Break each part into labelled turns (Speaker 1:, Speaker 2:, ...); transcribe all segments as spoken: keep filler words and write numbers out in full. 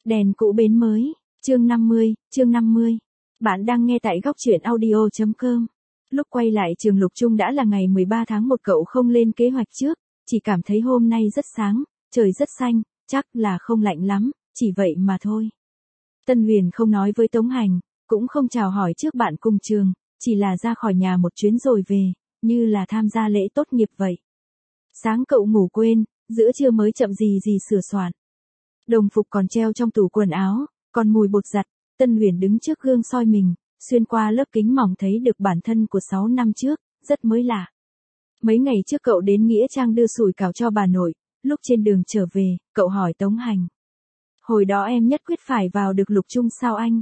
Speaker 1: Đèn cũ bến mới, chương năm mươi, chương năm mươi. Bạn đang nghe tại góc truyện audio chấm com. Lúc quay lại trường Lục Trung đã là ngày mười ba tháng một, cậu không lên kế hoạch trước, chỉ cảm thấy hôm nay rất sáng, trời rất xanh, chắc là không lạnh lắm, chỉ vậy mà thôi. Tân Huyền không nói với Tống Hành, cũng không chào hỏi trước bạn cùng trường, chỉ là ra khỏi nhà một chuyến rồi về, như là tham gia lễ tốt nghiệp vậy. Sáng cậu ngủ quên, giữa trưa mới chậm gì gì sửa soạn. Đồng phục còn treo trong tủ quần áo, còn mùi bột giặt. Tân Huyền đứng trước gương soi mình, xuyên qua lớp kính mỏng thấy được bản thân của sáu năm trước, rất mới lạ. Mấy ngày trước cậu đến Nghĩa Trang đưa sủi cảo cho bà nội, lúc trên đường trở về, cậu hỏi Tống Hành. Hồi đó em nhất quyết phải vào được Lục Trung sao anh?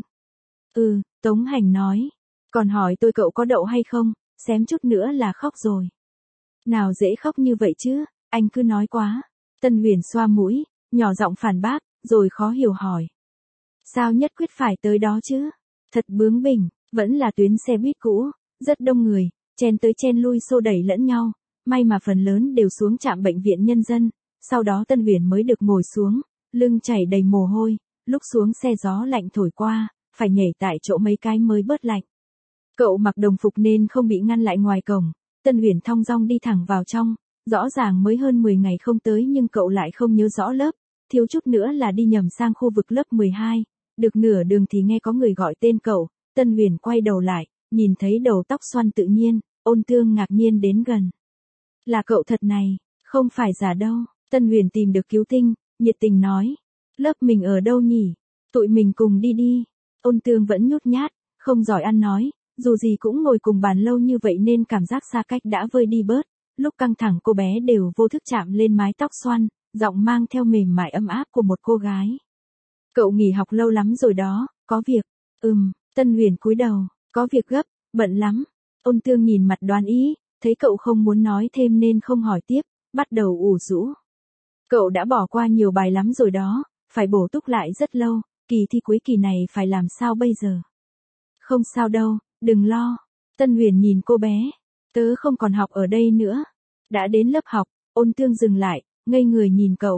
Speaker 1: Ừ, Tống Hành nói. Còn hỏi tôi cậu có đậu hay không, xém chút nữa là khóc rồi. Nào dễ khóc như vậy chứ, anh cứ nói quá. Tân Huyền xoa mũi, nhỏ giọng phản bác, rồi khó hiểu hỏi. Sao nhất quyết phải tới đó chứ? Thật bướng bỉnh, vẫn là tuyến xe buýt cũ, rất đông người, chen tới chen lui xô đẩy lẫn nhau, may mà phần lớn đều xuống trạm bệnh viện nhân dân, sau đó Tân Huyền mới được ngồi xuống, lưng chảy đầy mồ hôi, lúc xuống xe gió lạnh thổi qua, phải nhảy tại chỗ mấy cái mới bớt lạnh. Cậu mặc đồng phục nên không bị ngăn lại ngoài cổng, Tân Huyền thong dong đi thẳng vào trong, rõ ràng mới hơn mười ngày không tới nhưng cậu lại không nhớ rõ lớp, thiếu chút nữa là đi nhầm sang khu vực lớp mười hai. Được nửa đường thì nghe có người gọi tên cậu, Tân Huyền quay đầu lại, nhìn thấy đầu tóc xoăn tự nhiên, Ôn Tương ngạc nhiên đến gần. Là cậu thật này, không phải giả đâu. Tân Huyền tìm được cứu tinh, nhiệt tình nói. Lớp mình ở đâu nhỉ? Tụi mình cùng đi đi. Ôn Tương vẫn nhút nhát, không giỏi ăn nói, dù gì cũng ngồi cùng bàn lâu như vậy nên cảm giác xa cách đã vơi đi bớt. Lúc căng thẳng cô bé đều vô thức chạm lên mái tóc xoăn, giọng mang theo mềm mại ấm áp của một cô gái. Cậu nghỉ học lâu lắm rồi đó, có việc. Ừm, Tân Huyền cúi đầu, có việc gấp, bận lắm. Ôn Tương nhìn mặt đoán ý, thấy cậu không muốn nói thêm nên không hỏi tiếp, bắt đầu ủ rũ. Cậu đã bỏ qua nhiều bài lắm rồi đó, phải bổ túc lại rất lâu, kỳ thi cuối kỳ này phải làm sao bây giờ? Không sao đâu, đừng lo. Tân Huyền nhìn cô bé, tớ không còn học ở đây nữa. Đã đến lớp học, Ôn Tương dừng lại, ngây người nhìn cậu.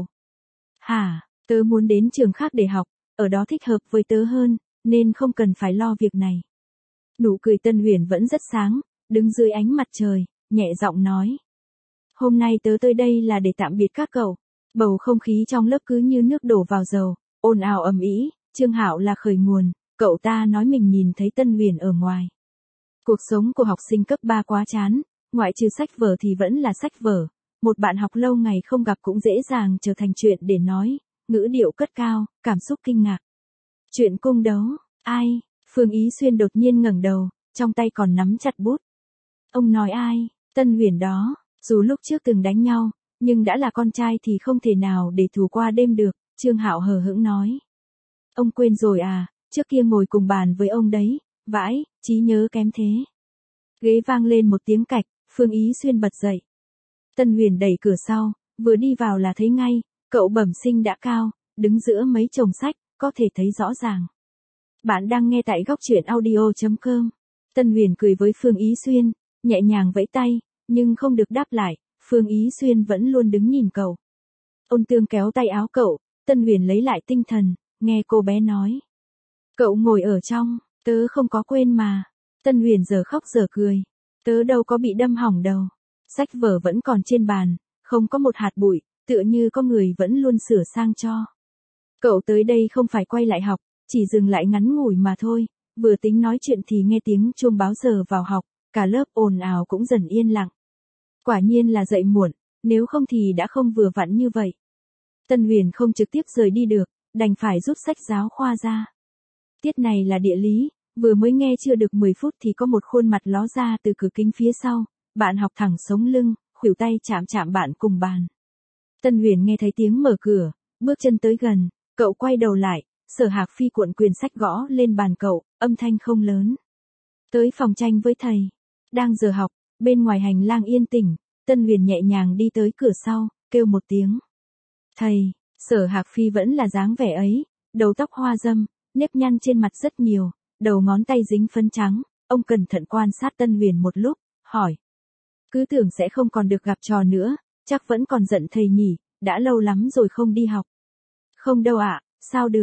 Speaker 1: Hả? Tớ muốn đến trường khác để học, ở đó thích hợp với tớ hơn, nên không cần phải lo việc này. Nụ cười Tân Huyền vẫn rất sáng, đứng dưới ánh mặt trời, nhẹ giọng nói. Hôm nay tớ tới đây là để tạm biệt các cậu. Bầu không khí trong lớp cứ như nước đổ vào dầu, ồn ào ầm ĩ, Trương Hạo là khởi nguồn, cậu ta nói mình nhìn thấy Tân Huyền ở ngoài. Cuộc sống của học sinh cấp ba quá chán, ngoại trừ sách vở thì vẫn là sách vở, một bạn học lâu ngày không gặp cũng dễ dàng trở thành chuyện để nói. Ngữ điệu cất cao, cảm xúc kinh ngạc. Chuyện cung đấu, ai? Phương Ý Xuyên đột nhiên ngẩng đầu, trong tay còn nắm chặt bút. Ông nói ai? Tân Huyền đó, dù lúc trước từng đánh nhau, nhưng đã là con trai thì không thể nào để thù qua đêm được, Trương Hạo hờ hững nói. Ông quên rồi à, trước kia ngồi cùng bàn với ông đấy, vãi, trí nhớ kém thế. Ghế vang lên một tiếng cạch, Phương Ý Xuyên bật dậy. Tân Huyền đẩy cửa sau, vừa đi vào là thấy ngay. Cậu bẩm sinh đã cao, đứng giữa mấy chồng sách, có thể thấy rõ ràng. Bạn đang nghe tại góc truyện audio chấm com. Tân Huyền cười với Phương Ý Xuyên, nhẹ nhàng vẫy tay, nhưng không được đáp lại, Phương Ý Xuyên vẫn luôn đứng nhìn cậu. Ôn Tương kéo tay áo cậu, Tân Huyền lấy lại tinh thần, nghe cô bé nói. Cậu ngồi ở trong, tớ không có quên mà. Tân Huyền giờ khóc giờ cười, tớ đâu có bị đâm hỏng đâu. Sách vở vẫn còn trên bàn, không có một hạt bụi. Tựa như có người vẫn luôn sửa sang cho. Cậu tới đây không phải quay lại học, chỉ dừng lại ngắn ngủi mà thôi, vừa tính nói chuyện thì nghe tiếng chuông báo giờ vào học, cả lớp ồn ào cũng dần yên lặng. Quả nhiên là dậy muộn, nếu không thì đã không vừa vặn như vậy. Tân Huyền không trực tiếp rời đi được, đành phải rút sách giáo khoa ra. Tiết này là địa lý, vừa mới nghe chưa được mười phút thì có một khuôn mặt ló ra từ cửa kính phía sau, bạn học thẳng sống lưng, khuỷu tay chạm chạm bạn cùng bàn. Tân Huyền nghe thấy tiếng mở cửa, bước chân tới gần, cậu quay đầu lại, Sở Hạc Phi cuộn quyển sách gõ lên bàn cậu, âm thanh không lớn. Tới phòng tranh với thầy. Đang giờ học, bên ngoài hành lang yên tĩnh, Tân Huyền nhẹ nhàng đi tới cửa sau, kêu một tiếng. Thầy, Sở Hạc Phi vẫn là dáng vẻ ấy, đầu tóc hoa râm, nếp nhăn trên mặt rất nhiều, đầu ngón tay dính phấn trắng, ông cẩn thận quan sát Tân Huyền một lúc, hỏi. Cứ tưởng sẽ không còn được gặp trò nữa. Chắc vẫn còn giận thầy nhỉ, đã lâu lắm rồi không đi học. Không đâu ạ, sao được.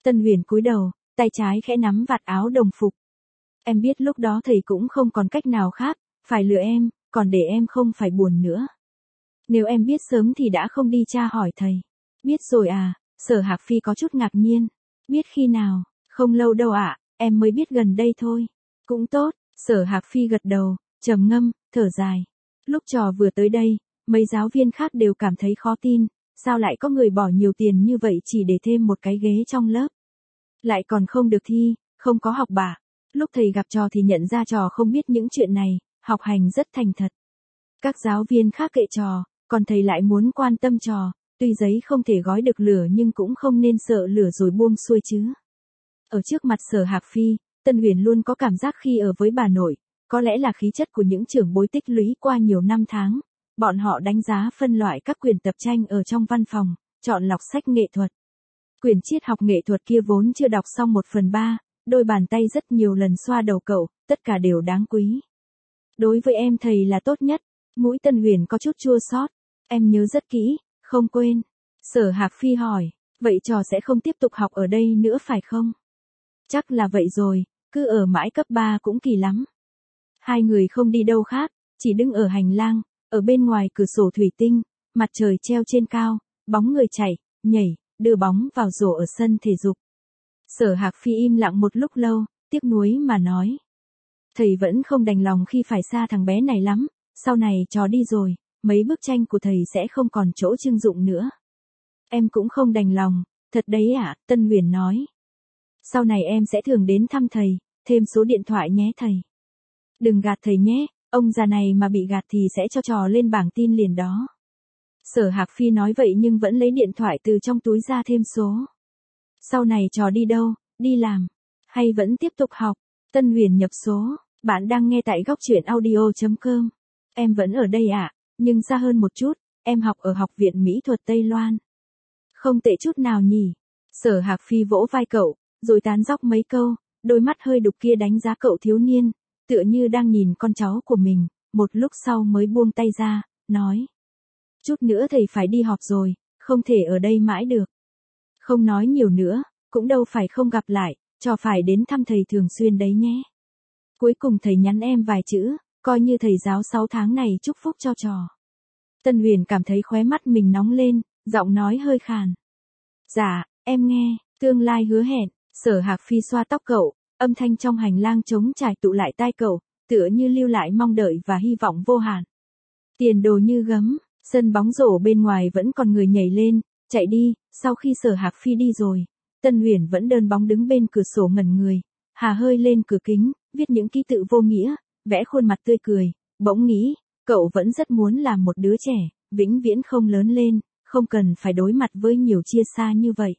Speaker 1: Tân Huyền cúi đầu, tay trái khẽ nắm vạt áo đồng phục. Em biết lúc đó thầy cũng không còn cách nào khác, phải lừa em, còn để em không phải buồn nữa. Nếu em biết sớm thì đã không đi tra hỏi thầy. Biết rồi à, Sở Hạc Phi có chút ngạc nhiên. Biết khi nào, không lâu đâu ạ, em mới biết gần đây thôi. Cũng tốt, Sở Hạc Phi gật đầu, trầm ngâm, thở dài. Lúc trò vừa tới đây, mấy giáo viên khác đều cảm thấy khó tin, sao lại có người bỏ nhiều tiền như vậy chỉ để thêm một cái ghế trong lớp. Lại còn không được thi, không có học bạ. Lúc thầy gặp trò thì nhận ra trò không biết những chuyện này, học hành rất thành thật. Các giáo viên khác kệ trò, còn thầy lại muốn quan tâm trò, tuy giấy không thể gói được lửa nhưng cũng không nên sợ lửa rồi buông xuôi chứ. Ở trước mặt Sở Hạc Phi, Tân Huyền luôn có cảm giác khi ở với bà nội, có lẽ là khí chất của những trưởng bối tích lũy qua nhiều năm tháng. Bọn họ đánh giá phân loại các quyển tập tranh ở trong văn phòng, chọn lọc sách nghệ thuật. Quyển triết học nghệ thuật kia vốn chưa đọc xong một phần ba, đôi bàn tay rất nhiều lần xoa đầu cậu, tất cả đều đáng quý. Đối với em thầy là tốt nhất, mũi Tân Huyền có chút chua xót. Em nhớ rất kỹ, không quên. Sở Hạc Phi hỏi, vậy trò sẽ không tiếp tục học ở đây nữa phải không? Chắc là vậy rồi, cứ ở mãi cấp ba cũng kỳ lắm. Hai người không đi đâu khác, chỉ đứng ở hành lang, ở bên ngoài cửa sổ thủy tinh, mặt trời treo trên cao, bóng người chạy, nhảy, đưa bóng vào rổ ở sân thể dục. Sở Hạc Phi im lặng một lúc lâu, tiếc nuối mà nói. Thầy vẫn không đành lòng khi phải xa thằng bé này lắm, sau này trò đi rồi, mấy bức tranh của thầy sẽ không còn chỗ trưng dụng nữa. Em cũng không đành lòng, thật đấy ạ, à, Tân Huyền nói. Sau này em sẽ thường đến thăm thầy, thêm số điện thoại nhé thầy. Đừng gạt thầy nhé, ông già này mà bị gạt thì sẽ cho trò lên bảng tin liền đó. Sở Hạc Phi nói vậy nhưng vẫn lấy điện thoại từ trong túi ra thêm số. Sau này trò đi đâu, đi làm, hay vẫn tiếp tục học? Tân Huyền nhập số, bạn đang nghe tại góc truyện audio chấm com. Em vẫn ở đây ạ, à, nhưng xa hơn một chút, em học ở Học viện Mỹ thuật Tây Loan. Không tệ chút nào nhỉ? Sở Hạc Phi vỗ vai cậu, rồi tán dóc mấy câu, đôi mắt hơi đục kia đánh giá cậu thiếu niên, tựa như đang nhìn con cháu của mình, một lúc sau mới buông tay ra, nói. Chút nữa thầy phải đi họp rồi, không thể ở đây mãi được. Không nói nhiều nữa, cũng đâu phải không gặp lại, trò phải đến thăm thầy thường xuyên đấy nhé. Cuối cùng thầy nhắn em vài chữ, coi như thầy giáo sáu tháng này chúc phúc cho trò. Tân Huyền cảm thấy khóe mắt mình nóng lên, giọng nói hơi khàn. Dạ, em nghe, tương lai hứa hẹn. Sở Hạc Phi xoa tóc cậu, âm thanh trong hành lang trống trải tụ lại tai cậu, tựa như lưu lại mong đợi và hy vọng vô hạn. Tiền đồ như gấm, sân bóng rổ bên ngoài vẫn còn người nhảy lên, chạy đi. Sau khi Sở Hạc Phi đi rồi, Tân Huyền vẫn đơn bóng đứng bên cửa sổ ngẩn người, hà hơi lên cửa kính, viết những ký tự vô nghĩa, vẽ khuôn mặt tươi cười, bỗng nghĩ, cậu vẫn rất muốn làm một đứa trẻ, vĩnh viễn không lớn lên, không cần phải đối mặt với nhiều chia xa như vậy.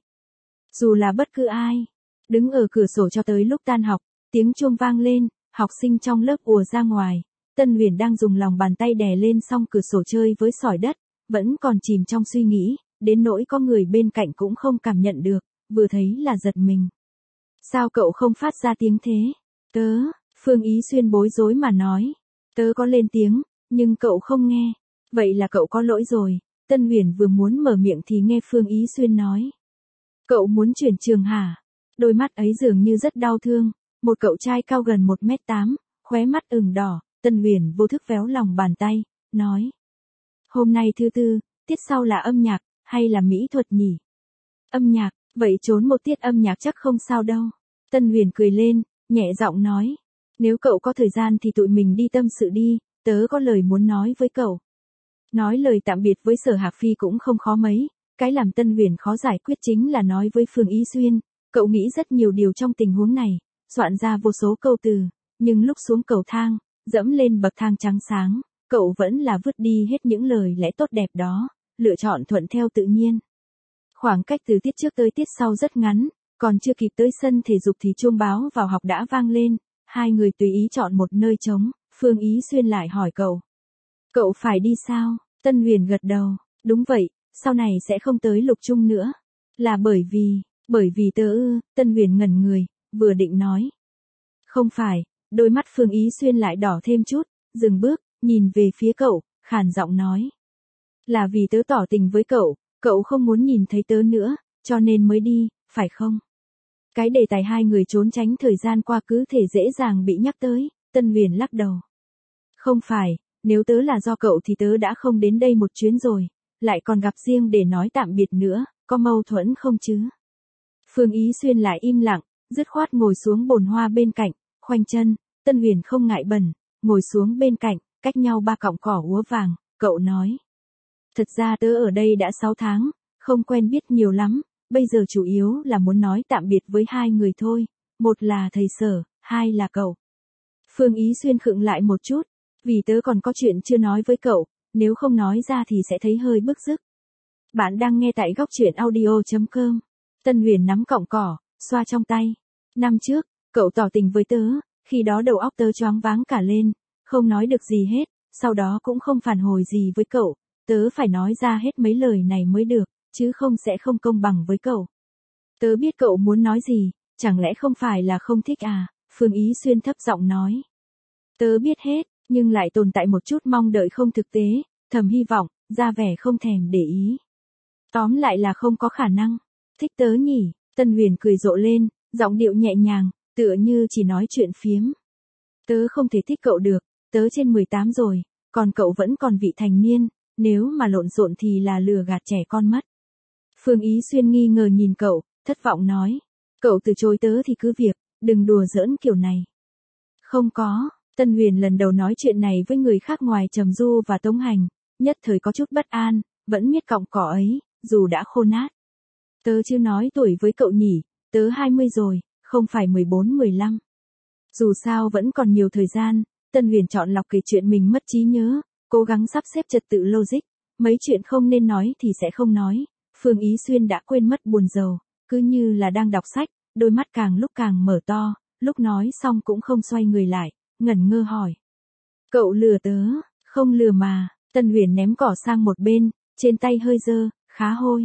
Speaker 1: Dù là bất cứ ai, đứng ở cửa sổ cho tới lúc tan học, tiếng chuông vang lên, học sinh trong lớp ùa ra ngoài. Tân Huyền đang dùng lòng bàn tay đè lên song cửa sổ chơi với sỏi đất, vẫn còn chìm trong suy nghĩ, đến nỗi có người bên cạnh cũng không cảm nhận được, vừa thấy là giật mình. Sao cậu không phát ra tiếng thế? Tớ, Phương Ý Xuyên bối rối mà nói. Tớ có lên tiếng, nhưng cậu không nghe. Vậy là cậu có lỗi rồi. Tân Huyền vừa muốn mở miệng thì nghe Phương Ý Xuyên nói. Cậu muốn chuyển trường hả? Đôi mắt ấy dường như rất đau thương. Một cậu trai cao gần một mét tám, khóe mắt ửng đỏ. Tân Huyền vô thức véo lòng bàn tay, nói. Hôm nay thứ tư, tiết sau là âm nhạc, hay là mỹ thuật nhỉ? Âm nhạc, vậy trốn một tiết âm nhạc chắc không sao đâu. Tân Huyền cười lên, nhẹ giọng nói. Nếu cậu có thời gian thì tụi mình đi tâm sự đi, tớ có lời muốn nói với cậu. Nói lời tạm biệt với Sở Hạc Phi cũng không khó mấy, cái làm Tân Huyền khó giải quyết chính là nói với Phương Ý Xuyên. Cậu nghĩ rất nhiều điều trong tình huống này, soạn ra vô số câu từ, nhưng lúc xuống cầu thang, dẫm lên bậc thang trắng sáng, cậu vẫn là vứt đi hết những lời lẽ tốt đẹp đó, lựa chọn thuận theo tự nhiên. Khoảng cách từ tiết trước tới tiết sau rất ngắn, còn chưa kịp tới sân thể dục thì chuông báo vào học đã vang lên, hai người tùy ý chọn một nơi trống, Phương Ý Xuyên lại hỏi cậu. Cậu phải đi sao? Tân Huyền gật đầu, đúng vậy, sau này sẽ không tới Lục Trung nữa. Là bởi vì, bởi vì tớ ư, Tân Huyền ngẩn người, vừa định nói. Không phải, đôi mắt Phương Ý Xuyên lại đỏ thêm chút, dừng bước, nhìn về phía cậu, khàn giọng nói. Là vì tớ tỏ tình với cậu, cậu không muốn nhìn thấy tớ nữa, cho nên mới đi, phải không? Cái đề tài hai người trốn tránh thời gian qua cứ thể dễ dàng bị nhắc tới, Tân Huyền lắc đầu. Không phải, nếu tớ là do cậu thì tớ đã không đến đây một chuyến rồi, lại còn gặp riêng để nói tạm biệt nữa, có mâu thuẫn không chứ? Phương Ý Xuyên lại im lặng, dứt khoát ngồi xuống bồn hoa bên cạnh, khoanh chân, Tân Huyền không ngại bẩn, ngồi xuống bên cạnh, cách nhau ba cọng cỏ úa vàng, cậu nói. Thật ra tớ ở đây đã sáu tháng, không quen biết nhiều lắm, bây giờ chủ yếu là muốn nói tạm biệt với hai người thôi, một là thầy Sở, hai là cậu. Phương Ý Xuyên khựng lại một chút, vì tớ còn có chuyện chưa nói với cậu, nếu không nói ra thì sẽ thấy hơi bức rứt. Bạn đang nghe tại góc truyện audio.com. Tân Huyền nắm cọng cỏ, xoa trong tay. Năm trước, cậu tỏ tình với tớ, khi đó đầu óc tớ choáng váng cả lên, không nói được gì hết, sau đó cũng không phản hồi gì với cậu, tớ phải nói ra hết mấy lời này mới được, chứ không sẽ không công bằng với cậu. Tớ biết cậu muốn nói gì, chẳng lẽ không phải là không thích à, Phương Ý Xuyên thấp giọng nói. Tớ biết hết, nhưng lại tồn tại một chút mong đợi không thực tế, thầm hy vọng, ra vẻ không thèm để ý. Tóm lại là không có khả năng. Thích tớ nhỉ, Tân Huyền cười rộ lên, giọng điệu nhẹ nhàng, tựa như chỉ nói chuyện phiếm. Tớ không thể thích cậu được, tớ trên mười tám rồi, còn cậu vẫn còn vị thành niên, nếu mà lộn xộn thì là lừa gạt trẻ con mất. Phương Ý Xuyên nghi ngờ nhìn cậu, thất vọng nói. Cậu từ chối tớ thì cứ việc, đừng đùa giỡn kiểu này. Không có, Tân Huyền lần đầu nói chuyện này với người khác ngoài Trầm Du và Tống Hành, nhất thời có chút bất an, vẫn miết cọng cỏ ấy, dù đã khô nát. Tớ chưa nói tuổi với cậu nhỉ, tớ hai mươi rồi, không phải mười bốn mười lăm. Dù sao vẫn còn nhiều thời gian, Tân Huyền chọn lọc kể chuyện mình mất trí nhớ, cố gắng sắp xếp trật tự logic, mấy chuyện không nên nói thì sẽ không nói. Phương Ý Xuyên đã quên mất buồn rầu, cứ như là đang đọc sách, đôi mắt càng lúc càng mở to, lúc nói xong cũng không xoay người lại, ngẩn ngơ hỏi. Cậu lừa tớ, không lừa mà, Tân Huyền ném cỏ sang một bên, trên tay hơi dơ, khá hôi.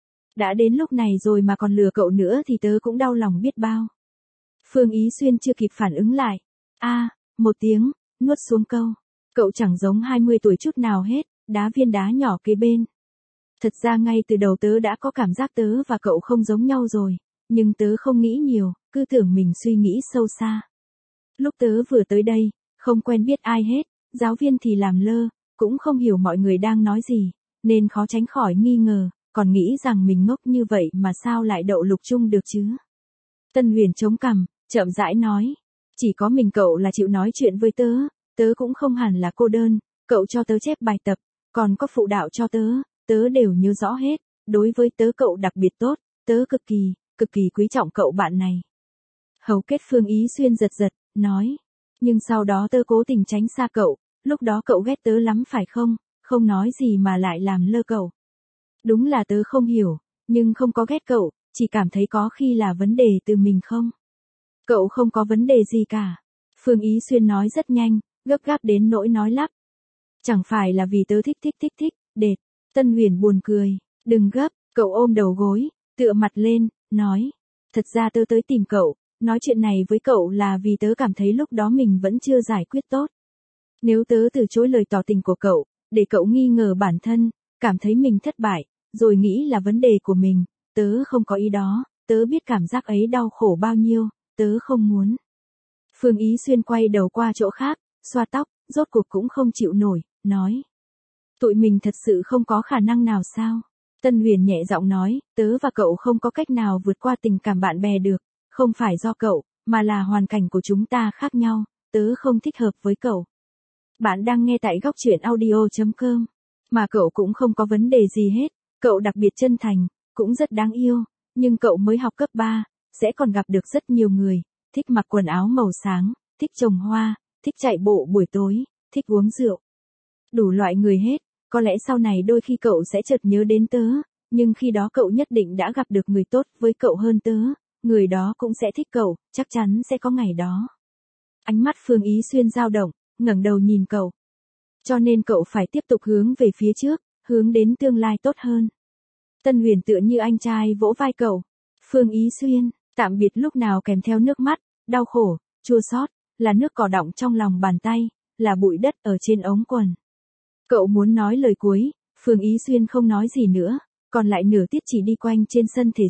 Speaker 1: Đã đến lúc này rồi mà còn lừa cậu nữa thì tớ cũng đau lòng biết bao. Phương Ý Xuyên chưa kịp phản ứng lại. A, à, một tiếng, nuốt xuống câu. Cậu chẳng giống hai mươi tuổi chút nào hết, đá viên đá nhỏ kế bên. Thật ra ngay từ đầu tớ đã có cảm giác tớ và cậu không giống nhau rồi, nhưng tớ không nghĩ nhiều, cứ tưởng mình suy nghĩ sâu xa. Lúc tớ vừa tới đây, không quen biết ai hết, giáo viên thì làm lơ, cũng không hiểu mọi người đang nói gì, nên khó tránh khỏi nghi ngờ, còn nghĩ rằng mình ngốc như vậy mà sao lại đậu lục chung được chứ. Tân Huyền chống cằm, chậm rãi nói, chỉ có mình cậu là chịu nói chuyện với tớ, tớ cũng không hẳn là cô đơn, cậu cho tớ chép bài tập, còn có phụ đạo cho tớ, tớ đều nhớ rõ hết, đối với tớ cậu đặc biệt tốt, tớ cực kỳ, cực kỳ quý trọng cậu bạn này. Hầu kết Phương Ý Xuyên giật giật, nói, nhưng sau đó tớ cố tình tránh xa cậu, lúc đó cậu ghét tớ lắm phải không, không nói gì mà lại làm lơ cậu. Đúng là tớ không hiểu, nhưng không có ghét cậu, chỉ cảm thấy có khi là vấn đề từ mình không. Cậu không có vấn đề gì cả. Phương Ý Xuyên nói rất nhanh, gấp gáp đến nỗi nói lắp. Chẳng phải là vì tớ thích thích thích thích, đệt. Tân Huyền buồn cười, đừng gấp, cậu ôm đầu gối, tựa mặt lên, nói. Thật ra tớ tới tìm cậu, nói chuyện này với cậu là vì tớ cảm thấy lúc đó mình vẫn chưa giải quyết tốt. Nếu tớ từ chối lời tỏ tình của cậu, để cậu nghi ngờ bản thân, cảm thấy mình thất bại, rồi nghĩ là vấn đề của mình, tớ không có ý đó, tớ biết cảm giác ấy đau khổ bao nhiêu, tớ không muốn. Phương Ý Xuyên quay đầu qua chỗ khác, xoa tóc, rốt cuộc cũng không chịu nổi, nói. Tụi mình thật sự không có khả năng nào sao? Tân Huyền nhẹ giọng nói, tớ và cậu không có cách nào vượt qua tình cảm bạn bè được, không phải do cậu, mà là hoàn cảnh của chúng ta khác nhau, tớ không thích hợp với cậu. Bạn đang nghe tại góc truyện audio.com, mà cậu cũng không có vấn đề gì hết, cậu đặc biệt chân thành, cũng rất đáng yêu, nhưng cậu mới học cấp ba, sẽ còn gặp được rất nhiều người, thích mặc quần áo màu sáng, thích trồng hoa, thích chạy bộ buổi tối, thích uống rượu. Đủ loại người hết, có lẽ sau này đôi khi cậu sẽ chợt nhớ đến tớ, nhưng khi đó cậu nhất định đã gặp được người tốt với cậu hơn tớ, người đó cũng sẽ thích cậu, chắc chắn sẽ có ngày đó. Ánh mắt Phương Ý Xuyên dao động, ngẩng đầu nhìn cậu. Cho nên cậu phải tiếp tục hướng về phía trước, hướng đến tương lai tốt hơn. Tân Huyền tựa như anh trai vỗ vai cậu. Phương Ý Xuyên, tạm biệt lúc nào kèm theo nước mắt, đau khổ, chua xót, là nước cỏ đọng trong lòng bàn tay, là bụi đất ở trên ống quần. Cậu muốn nói lời cuối, Phương Ý Xuyên không nói gì nữa, còn lại nửa tiết chỉ đi quanh trên sân thể dục,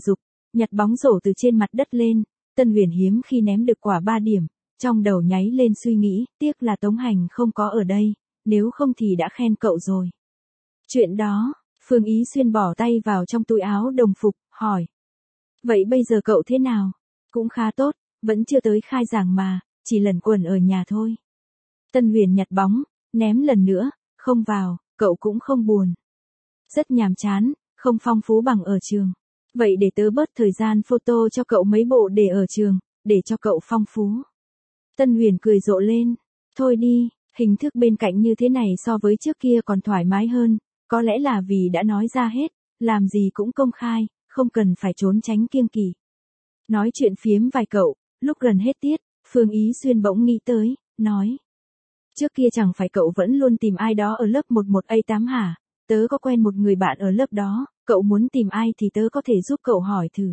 Speaker 1: nhặt bóng rổ từ trên mặt đất lên, Tân Huyền hiếm khi ném được quả ba điểm, trong đầu nháy lên suy nghĩ, tiếc là Tống Hành không có ở đây, nếu không thì đã khen cậu rồi. Chuyện đó, Phương Ý Xuyên bỏ tay vào trong túi áo đồng phục, hỏi. Vậy bây giờ cậu thế nào? Cũng khá tốt, vẫn chưa tới khai giảng mà, chỉ lẩn quẩn ở nhà thôi. Tân Huyền nhặt bóng, ném lần nữa, không vào, cậu cũng không buồn. Rất nhàm chán, không phong phú bằng ở trường. Vậy để tớ bớt thời gian photo cho cậu mấy bộ để ở trường, để cho cậu phong phú. Tân Huyền cười rộ lên. Thôi đi, hình thức bên cạnh như thế này so với trước kia còn thoải mái hơn, có lẽ là vì đã nói ra hết, làm gì cũng công khai, không cần phải trốn tránh kiêng kỵ. Nói chuyện phiếm vài cậu, lúc gần hết tiết, Phương Ý Xuyên bỗng nghĩ tới, nói. Trước kia chẳng phải cậu vẫn luôn tìm ai đó ở lớp mười một A tám hả? Tớ có quen một người bạn ở lớp đó, cậu muốn tìm ai thì tớ có thể giúp cậu hỏi thử.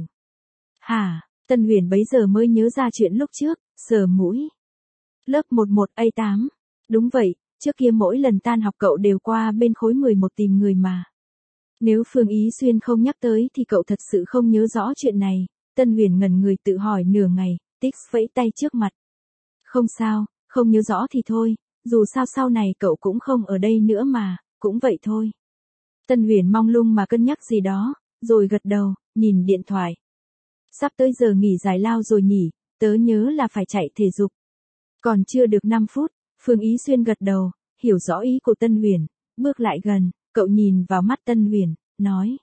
Speaker 1: Hả? Tân Huyền bấy giờ mới nhớ ra chuyện lúc trước, sờ mũi. Lớp mười một A tám. Đúng vậy, trước kia mỗi lần tan học cậu đều qua bên khối mười một tìm người mà. Nếu Phương Ý Xuyên không nhắc tới thì cậu thật sự không nhớ rõ chuyện này. Tân Huyền ngẩn người tự hỏi nửa ngày, Tix vẫy tay trước mặt. Không sao, không nhớ rõ thì thôi, dù sao sau này cậu cũng không ở đây nữa mà, cũng vậy thôi. Tân Huyền mong lung mà cân nhắc gì đó, rồi gật đầu, nhìn điện thoại. Sắp tới giờ nghỉ giải lao rồi nhỉ, tớ nhớ là phải chạy thể dục. Còn chưa được năm phút, Phương Ý Xuyên gật đầu, hiểu rõ ý của Tân Huyền, bước lại gần, cậu nhìn vào mắt Tân Huyền, nói.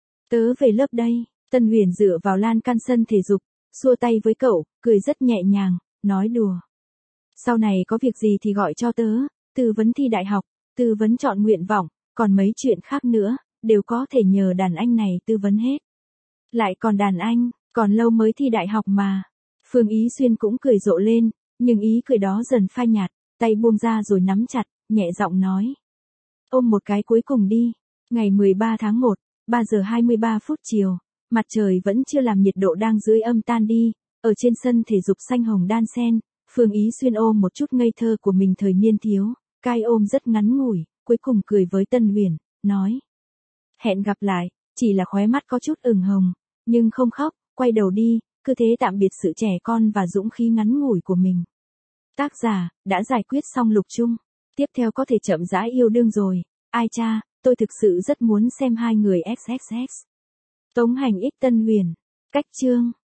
Speaker 1: Tớ về lớp đây. Tân Huyền dựa vào lan can sân thể dục, xua tay với cậu, cười rất nhẹ nhàng, nói đùa. Sau này có việc gì thì gọi cho tớ, tư vấn thi đại học, tư vấn chọn nguyện vọng, còn mấy chuyện khác nữa, đều có thể nhờ đàn anh này tư vấn hết. Lại còn đàn anh, còn lâu mới thi đại học mà. Phương Ý Xuyên cũng cười rộ lên, nhưng ý cười đó dần phai nhạt, tay buông ra rồi nắm chặt, nhẹ giọng nói. Ôm một cái cuối cùng đi. Ngày mười ba tháng một, ba giờ hai mươi ba phút chiều, mặt trời vẫn chưa làm nhiệt độ đang dưới âm tan đi, ở trên sân thể dục xanh hồng đan sen, Phương Ý Xuyên ôm một chút ngây thơ của mình thời niên thiếu, cái ôm rất ngắn ngủi, cuối cùng cười với Tân Huyền, nói. Hẹn gặp lại, chỉ là khóe mắt có chút ửng hồng, nhưng không khóc, quay đầu đi, cứ thế tạm biệt sự trẻ con và dũng khí ngắn ngủi của mình. Tác giả, đã giải quyết xong Lục Chung. Tiếp theo có thể chậm rãi yêu đương rồi, ai cha, tôi thực sự rất muốn xem hai người ích ích ích. Tống Hành x Tân Huyền. Cách chương.